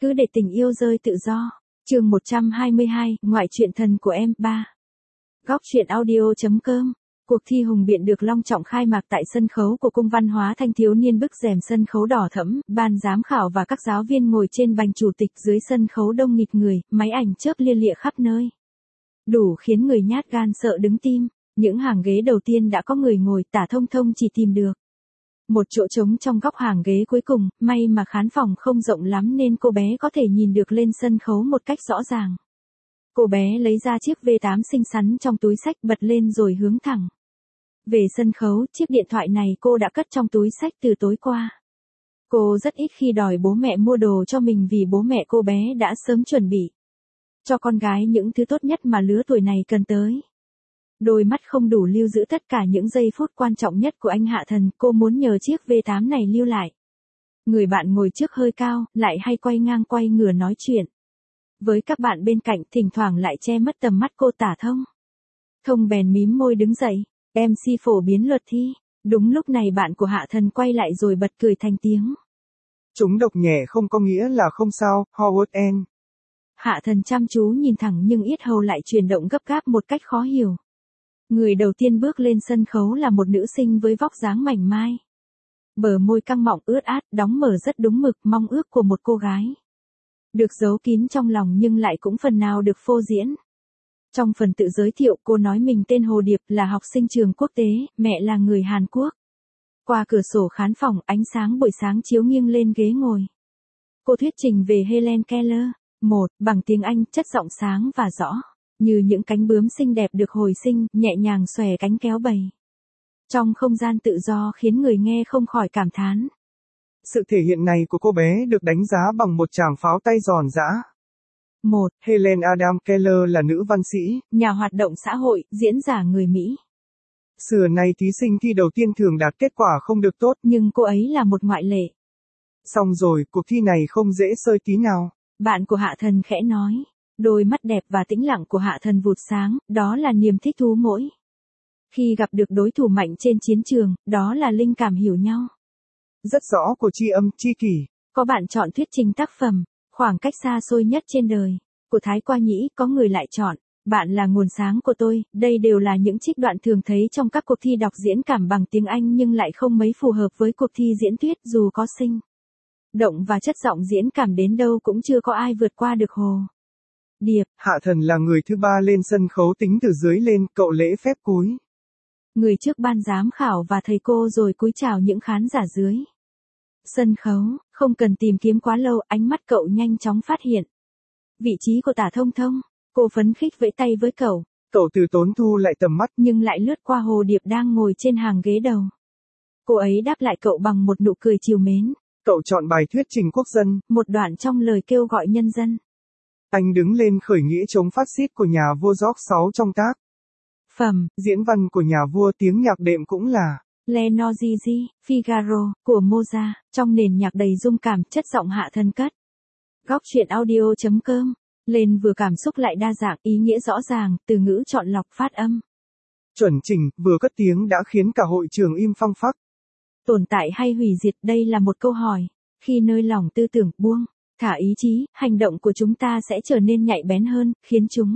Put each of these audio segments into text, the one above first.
Cứ để tình yêu rơi tự do. Chương 122, ngoại truyện thần của em 3. Góc truyện audio.com. Cuộc thi hùng biện được long trọng khai mạc tại sân khấu của Cung Văn hóa Thanh thiếu niên, bức rèm sân khấu đỏ thẫm, ban giám khảo và các giáo viên ngồi trên bành chủ tịch, dưới sân khấu đông nghịt người, máy ảnh chớp lia lịa khắp nơi. Đủ khiến người nhát gan sợ đứng tim. Những hàng ghế đầu tiên đã có người ngồi, Tả Thông Thông chỉ tìm được một chỗ trống trong góc hàng ghế cuối cùng, may mà khán phòng không rộng lắm nên cô bé có thể nhìn được lên sân khấu một cách rõ ràng. Cô bé lấy ra chiếc V8 xinh xắn trong túi xách, bật lên rồi hướng thẳng về sân khấu. Chiếc điện thoại này cô đã cất trong túi xách từ tối qua. Cô rất ít khi đòi bố mẹ mua đồ cho mình vì bố mẹ cô bé đã sớm chuẩn bị cho con gái những thứ tốt nhất mà lứa tuổi này cần tới. Đôi mắt không đủ lưu giữ tất cả những giây phút quan trọng nhất của anh Hạ Thần, cô muốn nhờ chiếc V8 này lưu lại. Người bạn ngồi trước hơi cao, lại hay quay ngang quay ngửa nói chuyện với các bạn bên cạnh, thỉnh thoảng lại che mất tầm mắt cô. Tả Thông Thông bèn mím môi đứng dậy, MC phổ biến luật thi. Đúng lúc này bạn của Hạ Thần quay lại rồi bật cười thành tiếng. Chúng độc nhẹ không có nghĩa là không sao, Howard N. Hạ Thần chăm chú nhìn thẳng nhưng yết hầu lại chuyển động gấp gáp một cách khó hiểu. Người đầu tiên bước lên sân khấu là một nữ sinh với vóc dáng mảnh mai. Bờ môi căng mọng ướt át, đóng mở rất đúng mực, mong ước của một cô gái. Được giấu kín trong lòng nhưng lại cũng phần nào được phô diễn. Trong phần tự giới thiệu, cô nói mình tên Hồ Điệp, là học sinh trường quốc tế, mẹ là người Hàn Quốc. Qua cửa sổ khán phòng, ánh sáng buổi sáng chiếu nghiêng lên ghế ngồi. Cô thuyết trình về Helen Keller. Bằng tiếng Anh, chất giọng sáng và rõ. Như những cánh bướm xinh đẹp được hồi sinh, nhẹ nhàng xòe cánh kéo bầy trong không gian tự do, khiến người nghe không khỏi cảm thán. Sự thể hiện này của cô bé được đánh giá bằng một tràng pháo tay giòn giã. Helen Adam Keller là nữ văn sĩ, nhà hoạt động xã hội, diễn giả người Mỹ. Xưa nay thí sinh thi đầu tiên thường đạt kết quả không được tốt, nhưng cô ấy là một ngoại lệ. Xong rồi, cuộc thi này không dễ sơi tí nào. Bạn của Hạ Thần khẽ nói. Đôi mắt đẹp và tĩnh lặng của Hạ Thần vụt sáng, đó là niềm thích thú mỗi khi gặp được đối thủ mạnh trên chiến trường, đó là linh cảm hiểu nhau rất rõ của tri âm, tri kỷ. Có bạn chọn thuyết trình tác phẩm Khoảng cách xa xôi nhất trên đời của Thái Qua Nhĩ, có người lại chọn Bạn là nguồn sáng của tôi. Đây đều là những trích đoạn thường thấy trong các cuộc thi đọc diễn cảm bằng tiếng Anh nhưng lại không mấy phù hợp với cuộc thi diễn thuyết, dù có sinh động và chất giọng diễn cảm đến đâu cũng chưa có ai vượt qua được Hồ Điệp. Hạ Thần là người thứ ba lên sân khấu tính từ dưới lên, cậu lễ phép cúi người trước ban giám khảo và thầy cô rồi cúi chào những khán giả dưới sân khấu. Không cần tìm kiếm quá lâu, ánh mắt cậu nhanh chóng phát hiện vị trí của Tả Thông Thông. Cô phấn khích vẫy tay với cậu. Cậu từ tốn thu lại tầm mắt, nhưng lại lướt qua Hồ Điệp đang ngồi trên hàng ghế đầu. Cô ấy đáp lại cậu bằng một nụ cười trìu mến. Cậu chọn bài thuyết trình quốc dân, một đoạn trong lời kêu gọi nhân dân. Anh đứng lên khởi nghĩa chống phát xít của nhà vua George VI trong tác phẩm diễn văn của nhà vua. Tiếng nhạc đệm cũng là Le Norgigi, Figaro, của Mozart, trong nền nhạc đầy dung cảm, chất giọng Hạ Thần cất. Góc truyện audio.com. Lên vừa cảm xúc lại đa dạng, ý nghĩa rõ ràng, từ ngữ chọn lọc, phát âm chuẩn chỉnh, vừa cất tiếng đã khiến cả hội trường im phăng phắc. Tồn tại hay hủy diệt, đây là một câu hỏi. Khi nơi lòng tư tưởng buông thả ý chí, hành động của chúng ta sẽ trở nên nhạy bén hơn, khiến chúng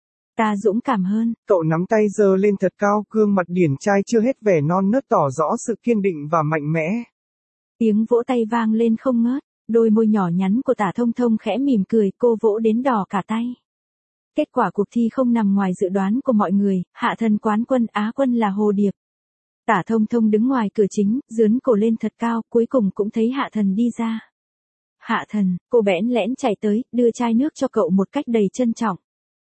ta dũng cảm hơn. Cậu nắm tay giơ lên thật cao, gương mặt điển trai chưa hết vẻ non nớt tỏ rõ sự kiên định và mạnh mẽ. Tiếng vỗ tay vang lên không ngớt. Đôi môi nhỏ nhắn của Tả Thông Thông khẽ mỉm cười, cô vỗ đến đỏ cả tay. Kết quả cuộc thi không nằm ngoài dự đoán của mọi người, Hạ Thần quán quân, Á quân là Hồ Điệp. Tả Thông Thông đứng ngoài cửa chính, dướn cổ lên thật cao, cuối cùng cũng thấy Hạ Thần đi ra. Hạ Thần, cô bẽn lẽn chạy tới, đưa chai nước cho cậu một cách đầy trân trọng.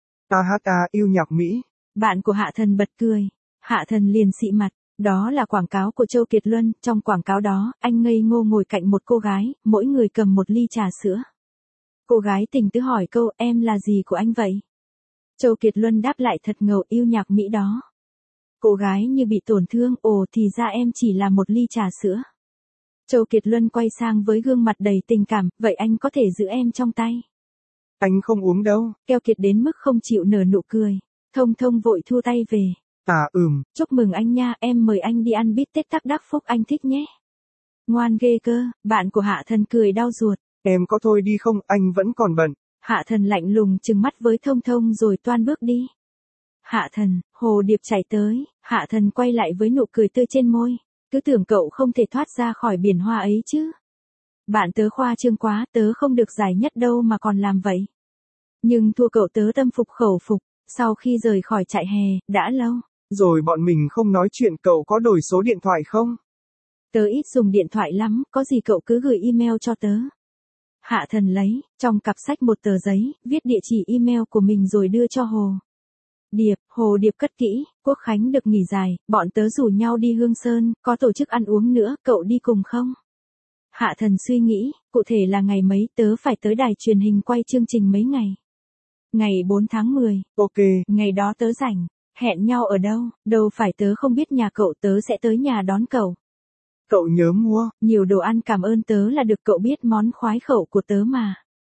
Yêu nhạc Mỹ. Bạn của Hạ Thần bật cười. Hạ Thần liền xị mặt. Đó là quảng cáo của Châu Kiệt Luân, trong quảng cáo đó, anh ngây ngô ngồi cạnh một cô gái, mỗi người cầm một ly trà sữa. Cô gái tình tứ hỏi câu, em là gì của anh vậy? Châu Kiệt Luân đáp lại thật ngầu, yêu nhạc Mỹ đó. Cô gái như bị tổn thương, ồ thì ra em chỉ là một ly trà sữa. Châu Kiệt Luân quay sang với gương mặt đầy tình cảm, vậy anh có thể giữ em trong tay. Anh không uống đâu. Keo kiệt đến mức không chịu nở nụ cười. Thông Thông vội thu tay về. Chúc mừng anh nha, em mời anh đi ăn bít tết Tắc Đắc Phúc, anh thích nhé. Ngoan ghê cơ, bạn của Hạ Thần cười đau ruột. Em có thôi đi không, anh vẫn còn bận. Hạ Thần lạnh lùng trừng mắt với Thông Thông rồi toan bước đi. Hạ Thần, Hồ Điệp chạy tới, Hạ Thần quay lại với nụ cười tươi trên môi. Cứ tưởng cậu không thể thoát ra khỏi biển hoa ấy chứ. Bạn tớ khoa trương quá, tớ không được giải nhất đâu mà còn làm vậy. Nhưng thua cậu tớ tâm phục khẩu phục, sau khi rời khỏi trại hè, đã lâu. Rồi bọn mình không nói chuyện, cậu có đổi số điện thoại không? Tớ ít dùng điện thoại lắm, có gì cậu cứ gửi email cho tớ. Hạ Thần lấy, trong cặp sách một tờ giấy, viết địa chỉ email của mình rồi đưa cho Hồ Điệp. Hồ Điệp cất kỹ, Quốc Khánh được nghỉ dài, bọn tớ rủ nhau đi Hương Sơn, có tổ chức ăn uống nữa, cậu đi cùng không? Hạ Thần suy nghĩ, cụ thể là ngày mấy, tớ phải tới đài truyền hình quay chương trình mấy ngày. Ngày 4 tháng 10. Ok. Ngày đó tớ rảnh, hẹn nhau ở đâu, đâu phải tớ không biết nhà cậu, tớ sẽ tới nhà đón cậu. Cậu nhớ mua nhiều đồ ăn, cảm ơn tớ là được cậu biết món khoái khẩu của tớ mà.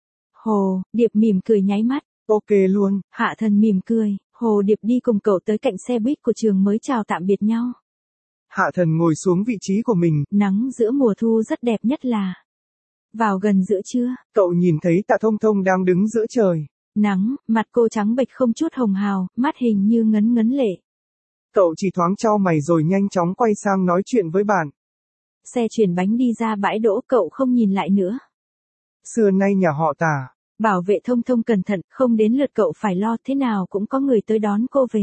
Hồ Điệp mỉm cười nháy mắt. Ok luôn. Hạ Thần mỉm cười, Hồ Điệp đi cùng cậu tới cạnh xe buýt của trường mới chào tạm biệt nhau. Hạ Thần ngồi xuống vị trí của mình. Nắng giữa mùa thu rất đẹp, nhất là vào gần giữa trưa. Cậu nhìn thấy Tạ Thông Thông đang đứng giữa trời nắng, mặt cô trắng bệch không chút hồng hào, mắt hình như ngấn ngấn lệ. Cậu chỉ thoáng chau mày rồi nhanh chóng quay sang nói chuyện với bạn. Xe chuyển bánh đi ra bãi đỗ, cậu không nhìn lại nữa. Xưa nay nhà họ Tả bảo vệ Thông Thông cẩn thận, không đến lượt cậu phải lo, thế nào cũng có người tới đón cô về.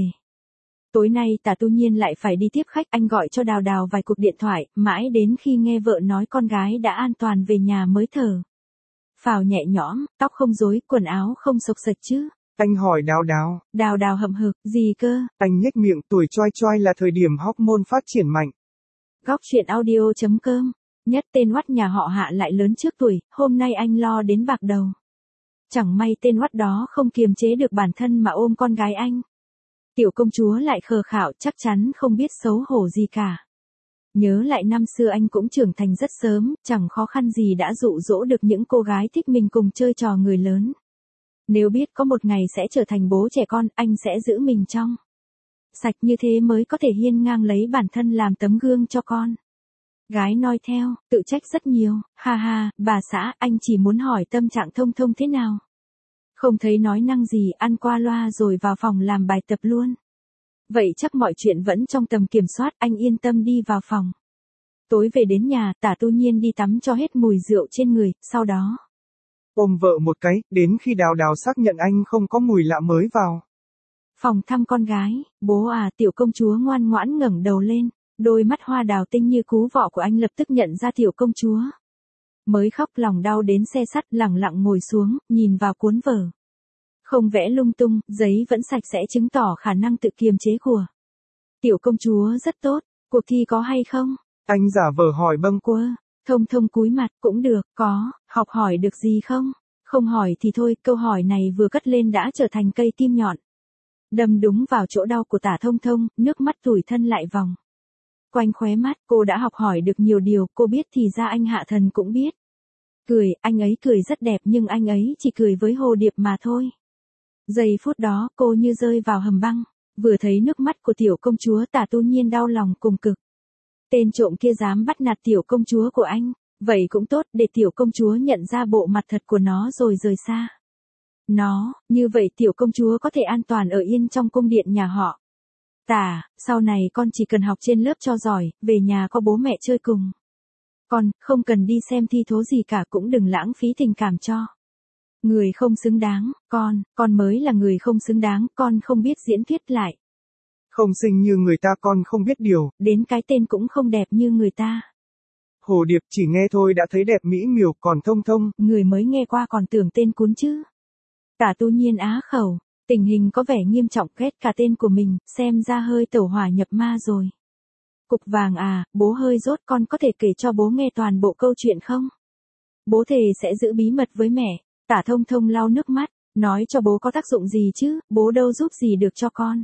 Tối nay Tả Tu Nhiên lại phải đi tiếp khách, anh gọi cho Đào Đào vài cuộc điện thoại, mãi đến khi nghe vợ nói con gái đã an toàn về nhà mới thở phào nhẹ nhõm, tóc không rối, quần áo không xộc xệch chứ. Anh hỏi Đào Đào. Đào Đào hậm hực, gì cơ? Anh nhếch miệng, tuổi choi choi là thời điểm hormone phát triển mạnh. Góc chuyện audio.com. Nhất tên oắt nhà họ Hạ lại lớn trước tuổi, hôm nay anh lo đến bạc đầu. Chẳng may tên oắt đó không kiềm chế được bản thân mà ôm con gái anh. Tiểu công chúa lại khờ khạo, chắc chắn không biết xấu hổ gì cả. Nhớ lại năm xưa anh cũng trưởng thành rất sớm, chẳng khó khăn gì đã dụ dỗ được những cô gái thích mình cùng chơi trò người lớn. Nếu biết có một ngày sẽ trở thành bố trẻ con, anh sẽ giữ mình trong sạch như thế mới có thể hiên ngang lấy bản thân làm tấm gương cho con gái noi theo, tự trách rất nhiều. Ha ha, bà xã, anh chỉ muốn hỏi tâm trạng Thông Thông thế nào. Không thấy nói năng gì, ăn qua loa rồi vào phòng làm bài tập luôn. Vậy chắc mọi chuyện vẫn trong tầm kiểm soát, anh yên tâm đi vào phòng. Tối về đến nhà, Tả Tu Nhiên đi tắm cho hết mùi rượu trên người, sau đó ôm vợ một cái, đến khi Đào Đào xác nhận anh không có mùi lạ mới vào phòng thăm con gái. Bố à, tiểu công chúa ngoan ngoãn ngẩng đầu lên. Đôi mắt hoa đào tinh như cú vọ của anh lập tức nhận ra tiểu công chúa. Mới khóc lòng đau đến xe sắt, lẳng lặng ngồi xuống, nhìn vào cuốn vở. Không vẽ lung tung, giấy vẫn sạch sẽ, chứng tỏ khả năng tự kiềm chế của tiểu công chúa rất tốt. Cuộc thi có hay không? Anh giả vờ hỏi bâng quơ. Thông Thông cúi mặt, cũng được, có, học hỏi được gì không? Không hỏi thì thôi, câu hỏi này vừa cất lên đã trở thành cây kim nhọn. Đâm đúng vào chỗ đau của Tả Thông Thông, nước mắt tủi thân lại vòng quanh khóe mắt. Cô đã học hỏi được nhiều điều, cô biết thì ra anh Hạ Thần cũng biết. Cười, anh ấy cười rất đẹp nhưng anh ấy chỉ cười với Hồ Điệp mà thôi. Giây phút đó, cô như rơi vào hầm băng, vừa thấy nước mắt của tiểu công chúa, Tả Tu Nhiên đau lòng cùng cực. Tên trộm kia dám bắt nạt tiểu công chúa của anh, vậy cũng tốt, để tiểu công chúa nhận ra bộ mặt thật của nó rồi rời xa nó, như vậy tiểu công chúa có thể an toàn ở yên trong cung điện nhà họ Tả. Sau này con chỉ cần học trên lớp cho giỏi, về nhà có bố mẹ chơi cùng. Con, không cần đi xem thi thố gì cả, cũng đừng lãng phí tình cảm cho người không xứng đáng. Con mới là người không xứng đáng, con không biết diễn thuyết lại. Không xinh như người ta, con không biết điều. Đến cái tên cũng không đẹp như người ta. Hồ Điệp chỉ nghe thôi đã thấy đẹp mỹ miều, còn Thông Thông. Người mới nghe qua còn tưởng tên cún chứ. Tả Tu Nhiên á khẩu, tình hình có vẻ nghiêm trọng, ghét cả tên của mình, xem ra hơi tẩu hỏa nhập ma rồi. Cục vàng à, bố hơi dốt, con có thể kể cho bố nghe toàn bộ câu chuyện không? Bố thề sẽ giữ bí mật với mẹ. Tả Thông Thông lau nước mắt, nói cho bố có tác dụng gì chứ, bố đâu giúp gì được cho con.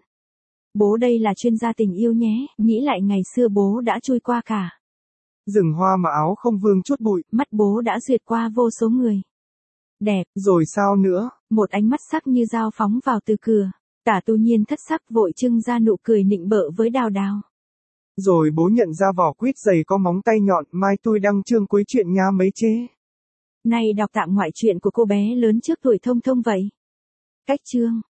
Bố đây là chuyên gia tình yêu nhé, nghĩ lại ngày xưa bố đã chui qua cả rừng hoa mà áo không vương chút bụi. Mắt bố đã duyệt qua vô số người đẹp. Rồi sao nữa? Một ánh mắt sắc như dao phóng vào từ cửa. Tả Tu Nhiên thất sắc vội trưng ra nụ cười nịnh bợ với Đào Đào. Rồi bố nhận ra vỏ quýt dày có móng tay nhọn, mai tôi đăng chương cuối chuyện nha mấy chế. Này đọc tạm ngoại truyện của cô bé lớn trước tuổi Thông Thông vậy. Cách chương